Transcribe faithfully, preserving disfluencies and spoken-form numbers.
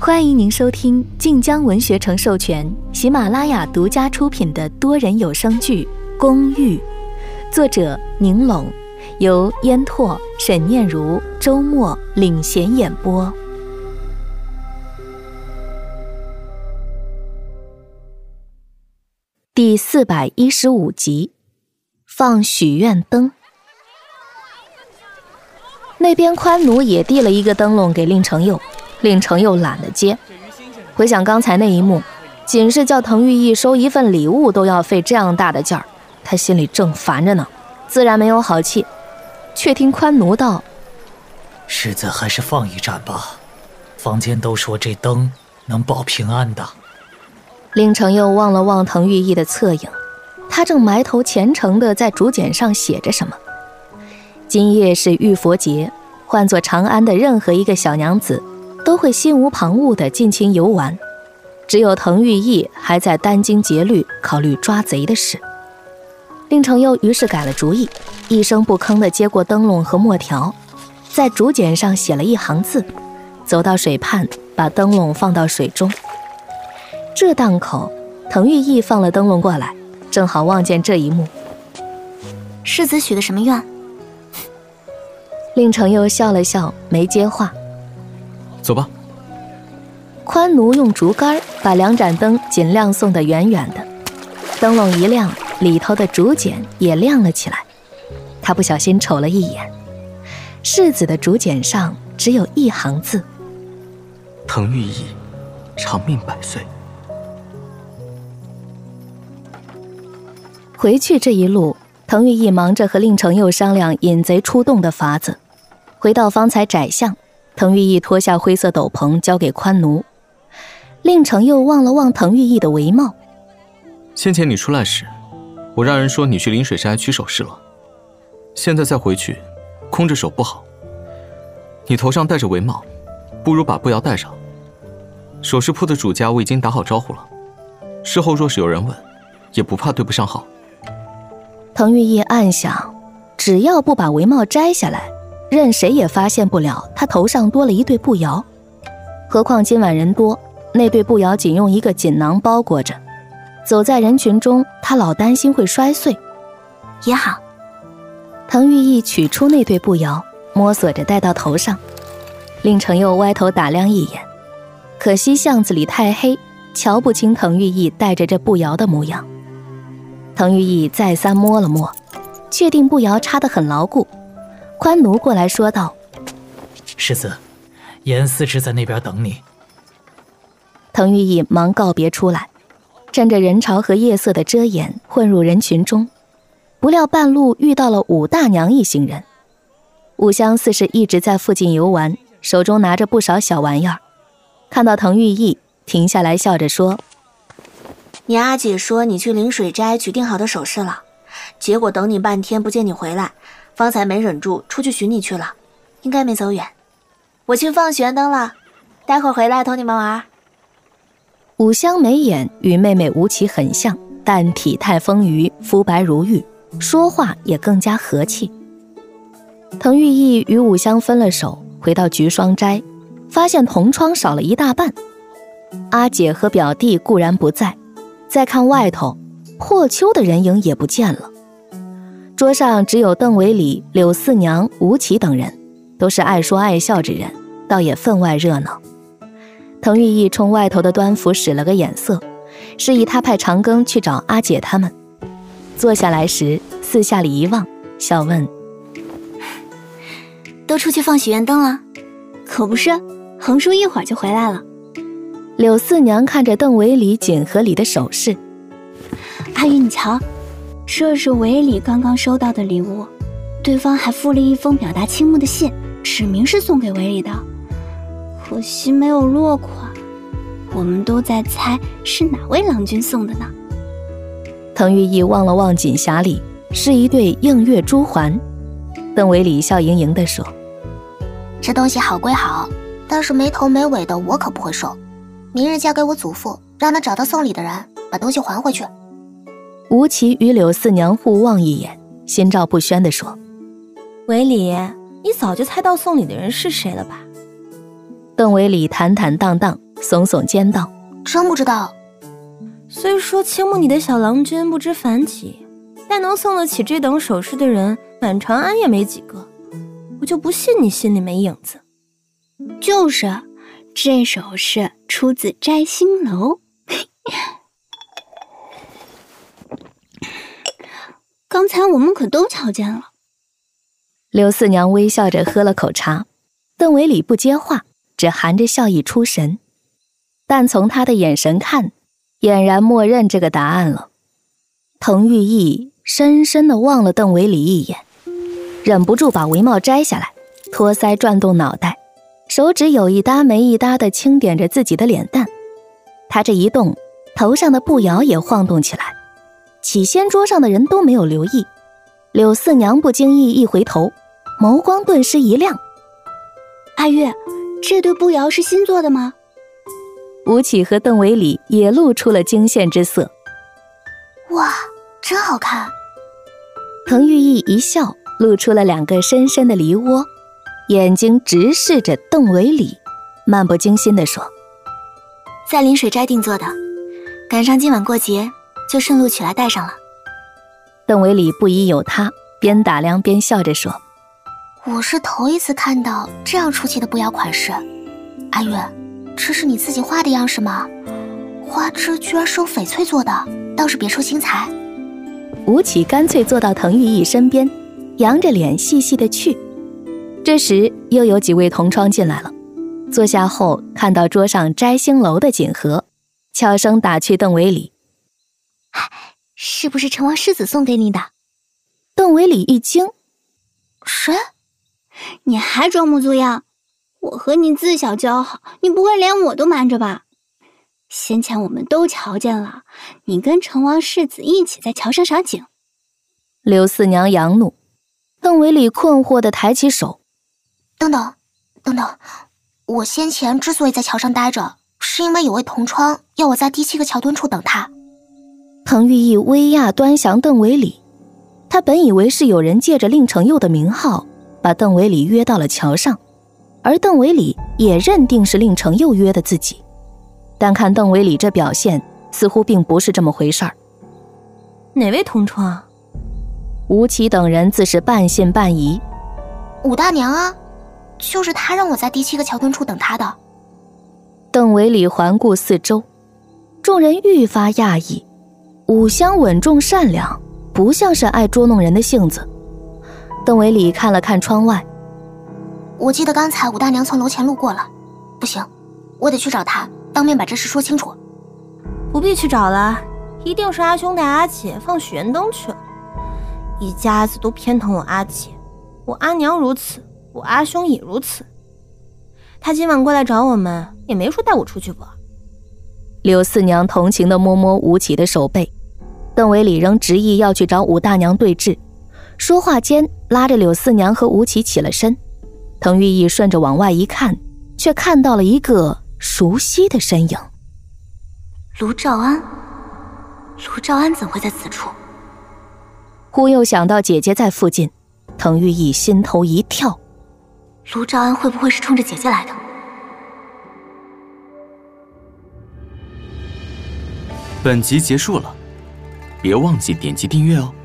欢迎您收听晋江文学城授权、喜马拉雅独家出品的多人有声剧《公寓》，作者宁拢，由烟拓、沈念如、周末领衔演播。第四百一十五集，放许愿灯。那边宽奴也递了一个灯笼给令程佑，令程佑懒得接。回想刚才那一幕，仅是叫滕玉义收一份礼物都要费这样大的劲儿，他心里正烦着呢，自然没有好气。却听宽奴道： 世子还是放一盏吧，坊间都说这灯能保平安的。 令程佑望了望滕玉义的侧影，他正埋头虔诚地在竹简上写着什么。今夜是浴佛节，换作长安的任何一个小娘子都会心无旁骛地尽情游玩，只有滕玉义还在殚精竭虑考虑抓贼的事。令程佑于是改了主意，一声不吭地接过灯笼和墨条，在竹简上写了一行字，走到水畔，把灯笼放到水中。这档口，滕玉义放了灯笼过来，正好望见这一幕。 世子许的什么愿？ 令程佑笑了笑，没接话。 走吧。 宽奴用竹竿把两盏灯尽量送得远远的，灯笼一亮，里头的竹简也亮了起来。他不小心瞅了一眼，世子的竹简上只有一行字： 滕玉义，长命百岁。 回去这一路，滕玉义忙着和令程佑商量引贼出洞的法子。回到方才窄巷，滕玉义脱下灰色斗篷交给宽奴。令程佑望了望滕玉义的帷帽。 先前你出来时，我让人说你去临水斋取首饰了，现在再回去，空着手不好。你头上戴着帷帽，不如把步摇戴上。首饰铺的主家我已经打好招呼了，事后若是有人问，也不怕对不上号。 滕玉义暗想，只要不把帷帽摘下来，任谁也发现不了他头上多了一对步摇。何况今晚人多，那对步摇仅用一个锦囊包裹着，走在人群中，他老担心会摔碎。 也好。 滕玉义取出那对步摇，摸索着戴到头上。令程佑歪头打量一眼，可惜巷子里太黑，瞧不清滕玉义戴着这步摇的模样。滕玉义再三摸了摸，确定步摇插得很牢固。宽奴过来说道： 世子，严四是在那边等你。 滕玉义忙告别出来，趁着人潮和夜色的遮掩混入人群中，不料半路遇到了武大娘一行人。武香似是一直在附近游玩，手中拿着不少小玩意儿，看到滕玉义停下来笑着说： 你阿姐说你去临水斋取定好的首饰了，结果等你半天不见你回来，方才没忍住出去寻你去了，应该没走远。我去放许愿灯了，待会儿回来同你们玩。 武香眉眼与妹妹吴琪很像，但体态丰腴，肤白如玉，说话也更加和气。滕玉义与武香分了手，回到菊霜斋，发现同窗少了一大半。阿姐和表弟固然不在，再看外头，破秋的人影也不见了。桌上只有邓维礼、柳四娘、吴琪等人，都是爱说爱笑之人，倒也分外热闹。滕玉义冲外头的端府使了个眼色，示意他派长庚去找阿姐他们。坐下来时，四下里一望，笑问： 都出去放许愿灯了？ 可不是，横叔一会儿就回来了。 柳四娘看着邓维礼锦盒里的首饰： 阿姨你瞧，这是维里刚刚收到的礼物，对方还附了一封表达倾慕的信，指明是送给维里的，可惜没有落款，我们都在猜是哪位郎君送的呢。 滕玉义望了望锦匣里，是一对映月珠环。邓维礼笑盈盈地说： 这东西好归好，但是没头没尾的我可不会收，明日交给我祖父，让他找到送礼的人，把东西还回去。 吴琪与柳四娘互望一眼，心照不宣地说： 维里，你早就猜到送礼的人是谁了吧？ 邓维礼坦坦荡荡， 耸耸肩道：“ 真不知道。 虽说倾慕你的小郎君不知凡几，但能送得起这等首饰的人，满长安也没几个。我就不信你心里没影子。” 就是，这首饰出自摘星楼。刚才我们可都瞧见了。 刘四娘微笑着喝了口茶，邓维礼不接话，只含着笑意出神。但从他的眼神看，俨然默认这个答案了。滕玉意深深地望了邓维礼一眼，忍不住把帷帽摘下来，托腮转动脑袋，手指有一搭没一搭地轻点着自己的脸蛋。他这一动，头上的步摇也晃动起来。起先桌上的人都没有留意，柳四娘不经意一回头，眸光顿时一亮。 阿月，这对步摇是新做的吗？ 吴起和邓维礼也露出了惊羡之色。 哇，真好看。 滕玉意一笑，露出了两个深深的梨窝，眼睛直视着邓维礼，漫不经心地说：“ 在临水斋定做的，赶上今晚过节，就顺路取来戴上了。” 邓维礼不疑有他，边打量边笑着说：“ 我是头一次看到这样出奇的步摇款式。阿月，这是你自己画的样式吗？花枝居然是用翡翠做的，倒是别出心裁。” 吴起干脆坐到滕玉意身边，扬着脸细细的去。这时又有几位同窗进来了，坐下后看到桌上摘星楼的锦盒，悄声打趣邓维礼：“ 是不是成王世子送给你的？” 邓维礼一惊：“ 谁？ 你还装模作样？我和你自小交好，你不会连我都瞒着吧？先前我们都瞧见了，你跟成王世子一起在桥上赏景。” 刘四娘扬怒，邓维礼困惑地抬起手：“ 等等，等等，我先前之所以在桥上待着，是因为有位同窗要我在第七个桥墩处等他。” 滕玉意微讶端详邓维礼，他本以为是有人借着令承佑的名号把邓维礼约到了桥上，而邓维礼也认定是令承佑约的自己，但看邓维礼这表现，似乎并不是这么回事儿。 哪位同窗？ 吴起等人自是半信半疑。 武大娘啊，就是他让我在第七个桥墩处等他的。 邓维礼环顾四周，众人愈发讶异，武香稳重善良，不像是爱捉弄人的性子。邓维礼看了看窗外：“ 我记得刚才武大娘从楼前路过了，不行，我得去找她，当面把这事说清楚。”“ 不必去找了，一定是阿兄带阿姐放许愿灯去了。一家子都偏疼我阿姐，我阿娘如此，我阿兄也如此。他今晚过来找我们，也没说带我出去玩。” 刘四娘同情地摸摸吴起的手背，邓维礼仍执意要去找武大娘对峙，说话间拉着柳四娘和吴起起了身。滕玉意顺着往外一看，却看到了一个熟悉的身影。 卢兆安，卢兆安怎会在此处？ 忽又想到姐姐在附近，滕玉意心头一跳。 卢兆安会不会是冲着姐姐来的？ 本集结束了，别忘记点击订阅哦。